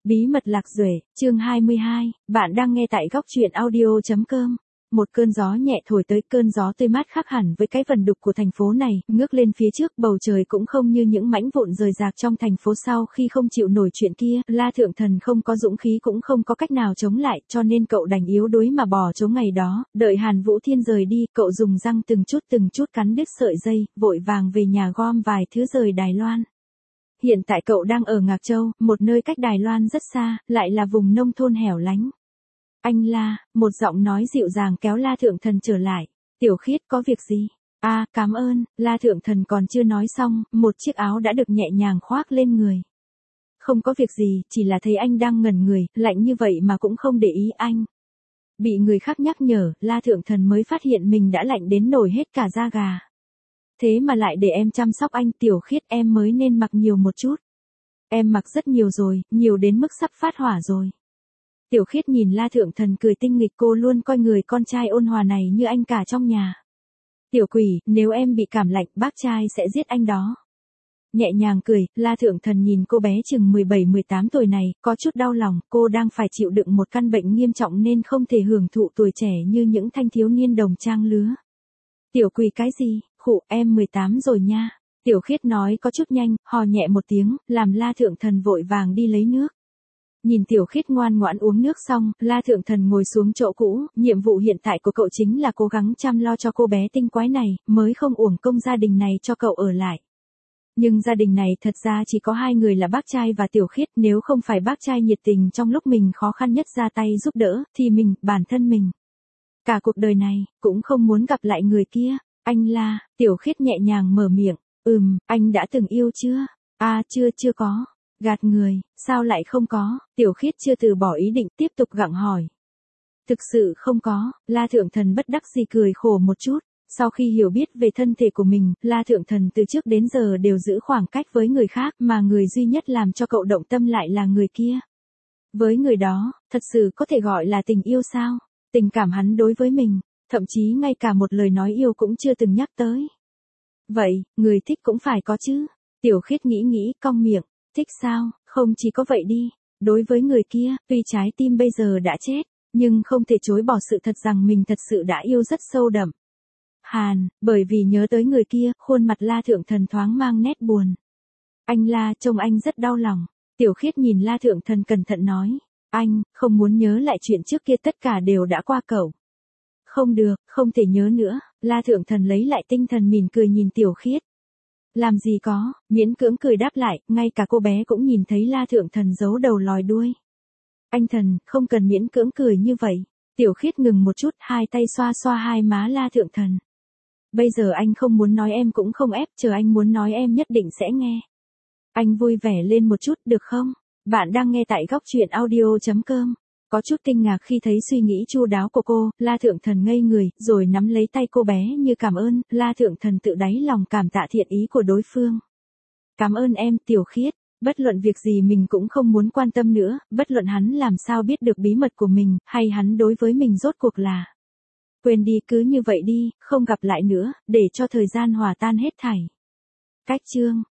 Bí mật Lạc Duệ, chương 22, bạn đang nghe tại góc truyện audio.com. Một cơn gió nhẹ thổi tới, cơn gió tươi mát khác hẳn với cái vần đục của thành phố này, ngước lên phía trước, bầu trời cũng không như những mảnh vụn rời rạc trong thành phố sau khi không chịu nổi chuyện kia, La Thượng Thần không có dũng khí cũng không có cách nào chống lại, cho nên cậu đành yếu đuối mà bỏ trốn ngày đó, đợi Hàn Vũ Thiên rời đi, cậu dùng răng từng chút cắn đứt sợi dây, vội vàng về nhà gom vài thứ rời Đài Loan. Hiện tại cậu đang ở Ngạc Châu, một nơi cách Đài Loan rất xa, lại là vùng nông thôn hẻo lánh. Anh La, một giọng nói dịu dàng kéo La Thượng Thần trở lại. Tiểu Khiết, có việc gì? Cảm ơn. La Thượng Thần còn chưa nói xong, một chiếc áo đã được nhẹ nhàng khoác lên người. Không có việc gì, chỉ là thấy anh đang ngẩn người, lạnh như vậy mà cũng không để ý anh. Bị người khác nhắc nhở, La Thượng Thần mới phát hiện mình đã lạnh đến nổi hết cả da gà. Thế mà lại để em chăm sóc anh. Tiểu Khiết, em mới nên mặc nhiều một chút. Em mặc rất nhiều rồi, nhiều đến mức sắp phát hỏa rồi. Tiểu Khiết nhìn La Thượng Thần cười tinh nghịch, cô luôn coi người con trai ôn hòa này như anh cả trong nhà. Tiểu quỷ, nếu em bị cảm lạnh, bác trai sẽ giết anh đó. Nhẹ nhàng cười, La Thượng Thần nhìn cô bé chừng 17-18 tuổi này, có chút đau lòng, cô đang phải chịu đựng một căn bệnh nghiêm trọng nên không thể hưởng thụ tuổi trẻ như những thanh thiếu niên đồng trang lứa. Tiểu quỷ cái gì, khụ, em 18 rồi nha. Tiểu Khiết nói có chút nhanh, hò nhẹ một tiếng, làm La Thượng Thần vội vàng đi lấy nước. Nhìn Tiểu Khiết ngoan ngoãn uống nước xong, La Thượng Thần ngồi xuống chỗ cũ, nhiệm vụ hiện tại của cậu chính là cố gắng chăm lo cho cô bé tinh quái này, mới không uổng công gia đình này cho cậu ở lại. Nhưng gia đình này thật ra chỉ có hai người là bác trai và Tiểu Khiết, nếu không phải bác trai nhiệt tình trong lúc mình khó khăn nhất ra tay giúp đỡ, thì bản thân mình, cả cuộc đời này, cũng không muốn gặp lại người kia. Anh La, Tiểu Khiết nhẹ nhàng mở miệng, anh đã từng yêu chưa? Chưa có. Gạt người, sao lại không có? Tiểu Khiết chưa từ bỏ ý định, tiếp tục gặng hỏi. Thực sự không có. La Thượng Thần bất đắc dĩ cười khổ một chút. Sau khi hiểu biết về thân thể của mình, La Thượng Thần từ trước đến giờ đều giữ khoảng cách với người khác, mà người duy nhất làm cho cậu động tâm lại là người kia. Với người đó, thật sự có thể gọi là tình yêu sao? Tình cảm hắn đối với mình, thậm chí ngay cả một lời nói yêu cũng chưa từng nhắc tới. Vậy, người thích cũng phải có chứ. Tiểu Khiết nghĩ, cong miệng. Thích sao? Không chỉ có vậy đi. Đối với người kia, tuy trái tim bây giờ đã chết, nhưng không thể chối bỏ sự thật rằng mình thật sự đã yêu rất sâu đậm. Bởi vì nhớ tới người kia, khuôn mặt La Thượng Thần thoáng mang nét buồn. Anh La, trông anh rất đau lòng. Tiểu Khiết nhìn La Thượng Thần cẩn thận nói. Anh, không muốn nhớ lại chuyện trước kia, tất cả đều đã qua cậu. Không được, không thể nhớ nữa. La Thượng Thần lấy lại tinh thần, mỉm cười nhìn Tiểu Khiết. Làm gì có, miễn cưỡng cười đáp lại, ngay cả cô bé cũng nhìn thấy La Thượng Thần giấu đầu lòi đuôi. Anh Thần, không cần miễn cưỡng cười như vậy. Tiểu Khiết ngừng một chút, hai tay xoa xoa hai má La Thượng Thần. Bây giờ anh không muốn nói em cũng không ép, chờ anh muốn nói em nhất định sẽ nghe. Anh vui vẻ lên một chút, được không? Bạn đang nghe tại góc truyện audio.com. Có chút kinh ngạc khi thấy suy nghĩ chu đáo của cô, La Thượng Thần ngây người, rồi nắm lấy tay cô bé như cảm ơn. La Thượng Thần tự đáy lòng cảm tạ thiện ý của đối phương. Cảm ơn em, Tiểu Khiết. Bất luận việc gì mình cũng không muốn quan tâm nữa, bất luận hắn làm sao biết được bí mật của mình, hay hắn đối với mình rốt cuộc là. Quên đi, cứ như vậy đi, không gặp lại nữa, để cho thời gian hòa tan hết thảy. Cách chương